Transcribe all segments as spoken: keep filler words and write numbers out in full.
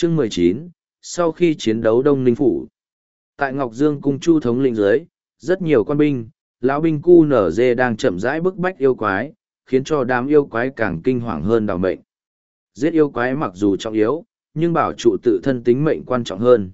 Chương mười chín, sau khi chiến đấu Đông Ninh Phủ. Tại Ngọc Dương cung Chu thống lĩnh dưới, rất nhiều quan binh, lão binh cu nở dê đang chậm rãi bức bách yêu quái, khiến cho đám yêu quái càng kinh hoàng hơn đào mệnh. Giết yêu quái mặc dù trọng yếu, nhưng bảo trụ tự thân tính mệnh quan trọng hơn.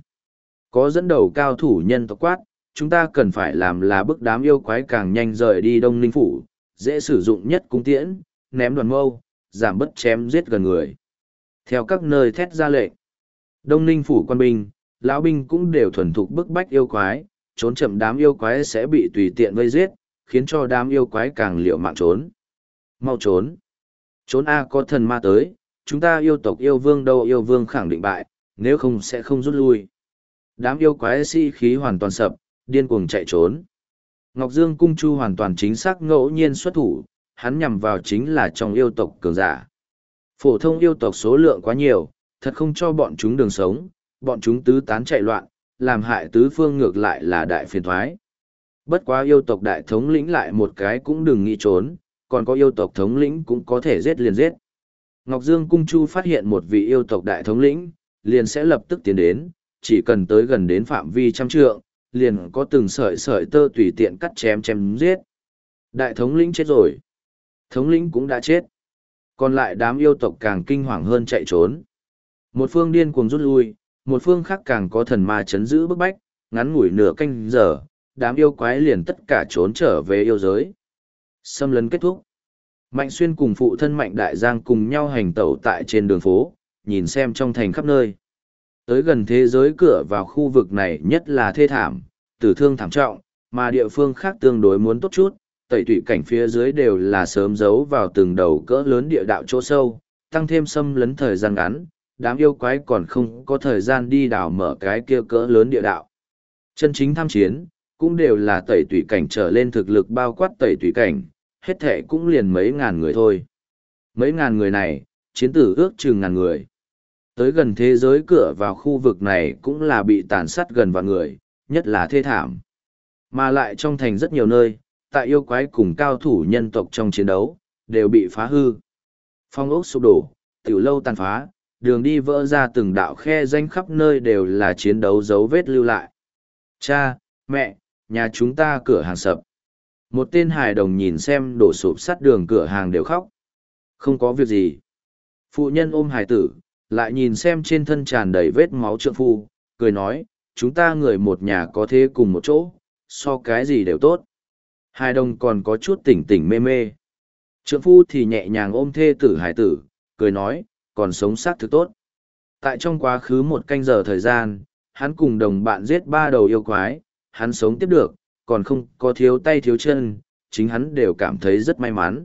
Có dẫn đầu cao thủ nhân tộc quát, chúng ta cần phải làm là bức đám yêu quái càng nhanh rời đi Đông Ninh Phủ, dễ sử dụng nhất cung tiễn, ném đoàn mâu, giảm bớt chém giết gần người. Theo các nơi thét ra lệnh, Đông Ninh Phủ quan binh, lão binh cũng đều thuần thục bức bách yêu quái, trốn chậm đám yêu quái sẽ bị tùy tiện vây giết, khiến cho đám yêu quái càng liều mạng trốn. Mau trốn! Trốn A có thần ma tới, chúng ta yêu tộc yêu vương đâu yêu vương khẳng định bại, nếu không sẽ không rút lui. Đám yêu quái si khí hoàn toàn sập, điên cuồng chạy trốn. Ngọc Dương cung Chu hoàn toàn chính xác ngẫu nhiên xuất thủ, hắn nhằm vào chính là trong yêu tộc cường giả. Phổ thông yêu tộc số lượng quá nhiều, thật không cho bọn chúng đường sống, bọn chúng tứ tán chạy loạn, làm hại tứ phương ngược lại là đại phiền thoái. Bất quá yêu tộc đại thống lĩnh lại một cái cũng đừng nghĩ trốn, còn có yêu tộc thống lĩnh cũng có thể giết liền giết. Ngọc Dương cung Chu phát hiện một vị yêu tộc đại thống lĩnh, liền sẽ lập tức tiến đến, chỉ cần tới gần đến phạm vi trăm trượng, liền có từng sợi sợi tơ tùy tiện cắt chém chém giết. Đại thống lĩnh chết rồi. Thống lĩnh cũng đã chết. Còn lại đám yêu tộc càng kinh hoàng hơn chạy trốn. Một phương điên cuồng rút lui, một phương khác càng có thần ma chấn giữ bức bách, ngắn ngủi nửa canh giờ, đám yêu quái liền tất cả trốn trở về yêu giới. Xâm lấn kết thúc. Mạnh Xuyên cùng phụ thân Mạnh Đại Giang cùng nhau hành tẩu tại trên đường phố, nhìn xem trong thành khắp nơi. Tới gần thế giới cửa vào khu vực này nhất là thê thảm, tử thương thảm trọng, mà địa phương khác tương đối muốn tốt chút, tẩy tụy cảnh phía dưới đều là sớm giấu vào từng đầu cỡ lớn địa đạo chỗ sâu, tăng thêm xâm lấn thời gian ngắn, đám yêu quái còn không có thời gian đi đào mở cái kia cỡ lớn địa đạo. Chân chính tham chiến, cũng đều là tẩy tụy cảnh trở lên thực lực bao quát tẩy tụy cảnh, hết thể cũng liền mấy ngàn người thôi. Mấy ngàn người này, chiến tử ước chừng ngàn người. Tới gần thế giới cửa vào khu vực này cũng là bị tàn sát gần vạn người, nhất là thê thảm. Mà lại trong thành rất nhiều nơi, tại yêu quái cùng cao thủ nhân tộc trong chiến đấu, đều bị phá hư. Phong ốc sụp đổ, tiểu lâu tàn phá, đường đi vỡ ra từng đạo khe danh khắp nơi đều là chiến đấu dấu vết lưu lại. Cha, mẹ, nhà chúng ta cửa hàng sập. Một tên hài đồng nhìn xem đổ sụp sắt đường cửa hàng đều khóc. Không có việc gì. Phụ nhân ôm hài tử, lại nhìn xem trên thân tràn đầy vết máu trượng phu, cười nói, chúng ta người một nhà có thế cùng một chỗ, so cái gì đều tốt. Hài đồng còn có chút tỉnh tỉnh mê mê. Trượng phu thì nhẹ nhàng ôm thê tử hài tử, cười nói, còn sống xác thực tốt. Tại trong quá khứ một canh giờ thời gian, hắn cùng đồng bạn giết ba đầu yêu quái, hắn sống tiếp được, còn không có thiếu tay thiếu chân, chính hắn đều cảm thấy rất may mắn.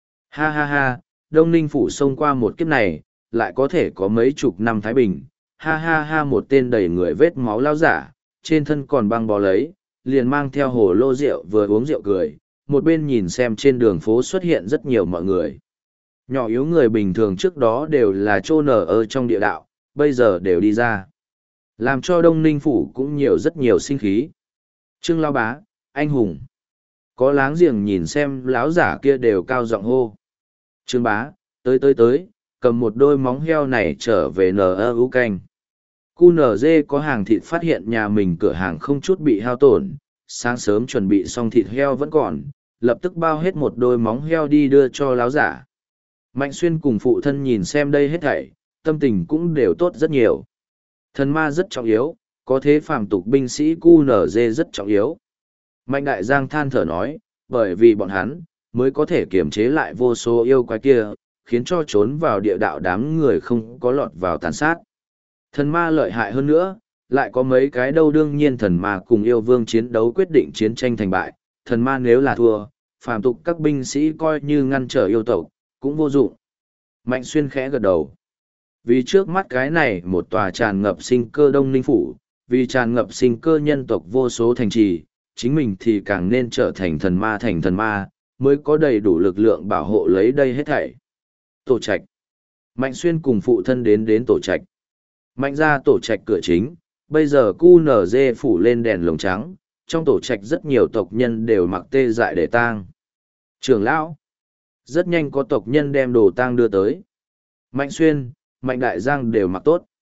Ha ha ha, Đông Ninh Phủ xông qua một kiếp này, lại có thể có mấy chục năm Thái Bình. Ha ha ha, một tên đầy người vết máu lao giả, trên thân còn băng bó lấy, liền mang theo hồ lô rượu vừa uống rượu cười, một bên nhìn xem trên đường phố xuất hiện rất nhiều mọi người. Nhỏ yếu người bình thường trước đó đều là chôn ở ở trong địa đạo, bây giờ đều đi ra. Làm cho Đông Ninh Phủ cũng nhiều rất nhiều sinh khí. Trương Lao Bá, anh hùng. Có láng giềng nhìn xem lão giả kia đều cao giọng hô. Trương Bá, tới tới tới, cầm một đôi móng heo này trở về nờ ơ ú canh. Cu nở dê có hàng thịt phát hiện nhà mình cửa hàng không chút bị hao tổn, sáng sớm chuẩn bị xong thịt heo vẫn còn, lập tức bao hết một đôi móng heo đi đưa cho lão giả. Mạnh Xuyên cùng phụ thân nhìn xem đây hết thảy, tâm tình cũng đều tốt rất nhiều. Thần ma rất trọng yếu, có thế phàm tục binh sĩ cu nở dê rất trọng yếu. Mạnh Đại Giang than thở nói, bởi vì bọn hắn, mới có thể kiềm chế lại vô số yêu quái kia, khiến cho trốn vào địa đạo đám người không có lọt vào tàn sát. Thần ma lợi hại hơn nữa, lại có mấy cái đâu đương nhiên thần ma cùng yêu vương chiến đấu quyết định chiến tranh thành bại, thần ma nếu là thua, phàm tục các binh sĩ coi như ngăn trở yêu tộc, cũng vô dụng. Mạnh Xuyên khẽ gật đầu. Vì trước mắt cái này một tòa tràn ngập sinh cơ Đông Ninh Phủ, vì tràn ngập sinh cơ nhân tộc vô số thành trì, chính mình thì càng nên trở thành thần ma thành thần ma, mới có đầy đủ lực lượng bảo hộ lấy đây hết thảy. Tổ trạch. Mạnh Xuyên cùng phụ thân đến đến tổ trạch. Mạnh ra tổ trạch cửa chính, bây giờ cu nở dê phủ lên đèn lồng trắng, trong tổ trạch rất nhiều tộc nhân đều mặc tê dại để tang. Trưởng lão. Rất nhanh có tộc nhân đem đồ tang đưa tới. Mạnh Xuyên, Mạnh Đại Giang đều mặc tốt.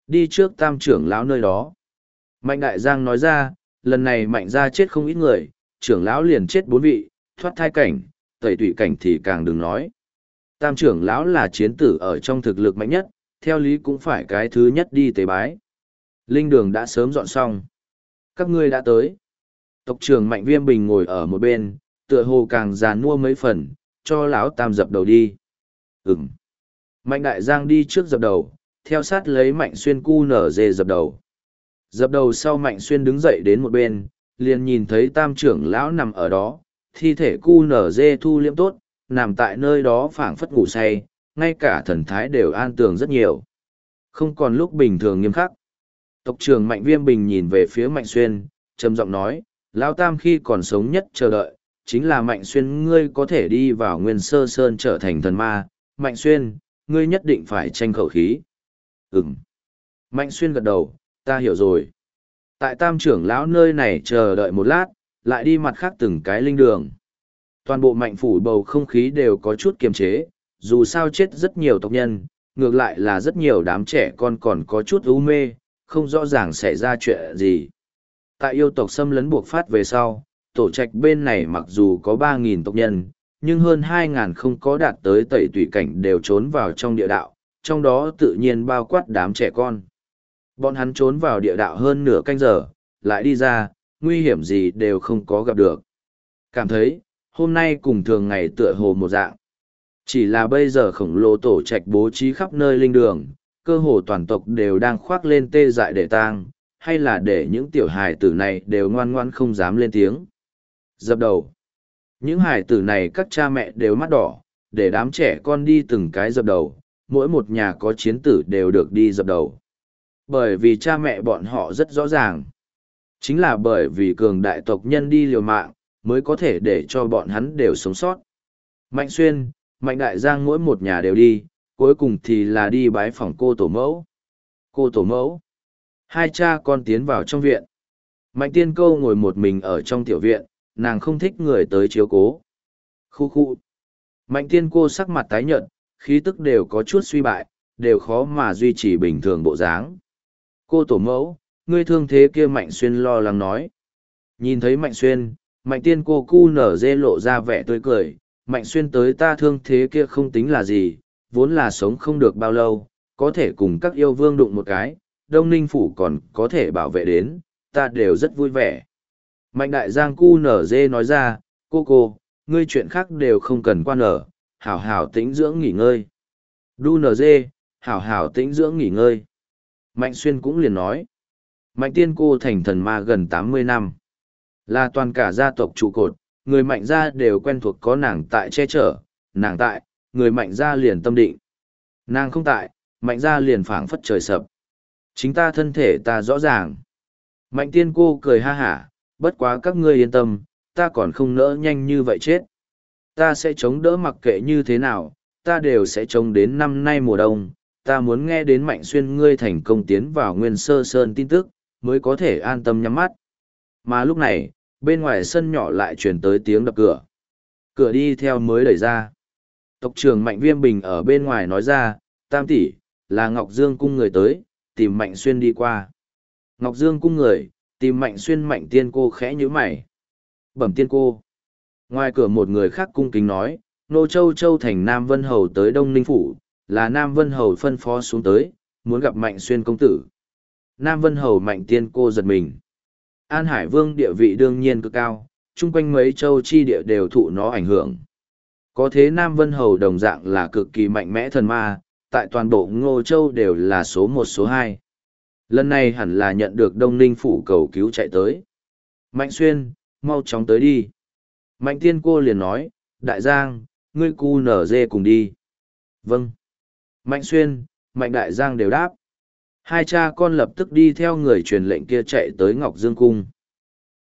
Đi trước tam trưởng lão nơi đó. Mạnh Đại Giang nói ra, lần này Mạnh gia chết không ít người, trưởng lão liền chết bốn vị, thoát thai cảnh, tẩy tủy cảnh thì càng đừng nói. Tam trưởng lão là chiến tử ở trong thực lực mạnh nhất, theo lý cũng phải cái thứ nhất đi tế bái. Linh đường đã sớm dọn xong. Các ngươi đã tới. Tộc trưởng Mạnh Viêm Bình ngồi ở một bên, tựa hồ càng già nua mấy phần, cho lão Tam dập đầu đi. Ừm. Mạnh Đại Giang đi trước dập đầu, theo sát lấy Mạnh Xuyên cu nở dê dập đầu. Dập đầu sau Mạnh Xuyên đứng dậy đến một bên, liền nhìn thấy Tam trưởng lão nằm ở đó, thi thể cu nở dê thu liễm tốt, nằm tại nơi đó phảng phất ngủ say, ngay cả thần thái đều an tường rất nhiều. Không còn lúc bình thường nghiêm khắc. Tộc trưởng Mạnh Viêm Bình nhìn về phía Mạnh Xuyên, trầm giọng nói, lão Tam khi còn sống nhất chờ đợi, chính là Mạnh Xuyên ngươi có thể đi vào Nguyên Sơ Sơn trở thành thần ma. Mạnh Xuyên, ngươi nhất định phải tranh khẩu khí. Ừm. Mạnh Xuyên gật đầu, ta hiểu rồi. Tại Tam trưởng lão nơi này chờ đợi một lát, lại đi mặt khác từng cái linh đường. Toàn bộ Mạnh phủ bầu không khí đều có chút kiềm chế, dù sao chết rất nhiều tộc nhân, ngược lại là rất nhiều đám trẻ con còn có chút u mê, không rõ ràng xảy ra chuyện gì. Tại yêu tộc xâm lấn buộc phát về sau, tổ trạch bên này mặc dù có ba nghìn tộc nhân, nhưng hơn hai nghìn không có đạt tới tẩy tủy cảnh đều trốn vào trong địa đạo, trong đó tự nhiên bao quát đám trẻ con. Bọn hắn trốn vào địa đạo hơn nửa canh giờ, lại đi ra, nguy hiểm gì đều không có gặp được. Cảm thấy, hôm nay cùng thường ngày tựa hồ một dạng. Chỉ là bây giờ khổng lồ tổ trạch bố trí khắp nơi linh đường, cơ hồ toàn tộc đều đang khoác lên tê dại để tang, hay là để những tiểu hài tử này đều ngoan ngoan không dám lên tiếng. Dập đầu. Những hài tử này các cha mẹ đều mắt đỏ, để đám trẻ con đi từng cái dập đầu, mỗi một nhà có chiến tử đều được đi dập đầu. Bởi vì cha mẹ bọn họ rất rõ ràng. Chính là bởi vì cường đại tộc nhân đi liều mạng, mới có thể để cho bọn hắn đều sống sót. Mạnh Xuyên, Mạnh Đại Giang mỗi một nhà đều đi, cuối cùng thì là đi bái phỏng cô tổ mẫu. Cô tổ mẫu. Hai cha con tiến vào trong viện. Mạnh Tiên Câu ngồi một mình ở trong tiểu viện, nàng không thích người tới chiếu cố. Khu khu. Mạnh Tiên Cô sắc mặt tái nhợt, khí tức đều có chút suy bại, đều khó mà duy trì bình thường bộ dáng. Cô tổ mẫu, ngươi thương thế kia Mạnh Xuyên lo lắng nói. Nhìn thấy Mạnh Xuyên, Mạnh Tiên Cô cu nở dê lộ ra vẻ tươi cười. Mạnh Xuyên tới ta thương thế kia không tính là gì, vốn là sống không được bao lâu, có thể cùng các yêu vương đụng một cái, Đông Ninh Phủ còn có thể bảo vệ đến, ta đều rất vui vẻ. Mạnh Đại Giang cu nở dê nói ra, cô cô, ngươi chuyện khác đều không cần quan ở, hảo hảo tĩnh dưỡng nghỉ ngơi. Đu nở dê, hảo hảo tĩnh dưỡng nghỉ ngơi. Mạnh Xuyên cũng liền nói, Mạnh Tiên Cô thành thần ma gần tám mươi năm, là toàn cả gia tộc trụ cột, người Mạnh gia đều quen thuộc có nàng tại che chở, nàng tại, người Mạnh gia liền tâm định. Nàng không tại, Mạnh gia liền phảng phất trời sập. Chính ta thân thể ta rõ ràng. Mạnh Tiên Cô cười ha hả, bất quá các ngươi yên tâm, ta còn không nỡ nhanh như vậy chết. Ta sẽ chống đỡ mặc kệ như thế nào, ta đều sẽ chống đến năm nay mùa đông. Ta muốn nghe đến Mạnh Xuyên ngươi thành công tiến vào Nguyên Sơ Sơn tin tức, mới có thể an tâm nhắm mắt. Mà lúc này, bên ngoài sân nhỏ lại truyền tới tiếng đập cửa. Cửa đi theo mới đẩy ra. Tộc trưởng Mạnh Viêm Bình ở bên ngoài nói ra, Tam tỷ, là Ngọc Dương cung người tới, tìm Mạnh Xuyên đi qua. Ngọc Dương cung người, tìm Mạnh Xuyên. Mạnh Tiên Cô khẽ nhíu mày. Bẩm Tiên Cô. Ngoài cửa một người khác cung kính nói, Nô Châu Châu thành Nam Vân Hầu tới Đông Ninh Phủ, là Nam Vân Hầu phân phó xuống tới, muốn gặp Mạnh Xuyên công tử. Nam Vân Hầu Mạnh Tiên Cô giật mình. An Hải Vương địa vị đương nhiên cực cao, chung quanh mấy châu chi địa đều thụ nó ảnh hưởng. Có thế Nam Vân Hầu đồng dạng là cực kỳ mạnh mẽ thần ma, tại toàn bộ Ngô Châu đều là số một số hai. Lần này hẳn là nhận được Đông Ninh Phủ cầu cứu chạy tới. Mạnh Xuyên, mau chóng tới đi. Mạnh Tiên Cô liền nói, Đại Giang, ngươi cu nở dê cùng đi. Vâng. Mạnh Xuyên, Mạnh Đại Giang đều đáp. Hai cha con lập tức đi theo người truyền lệnh kia chạy tới Ngọc Dương Cung.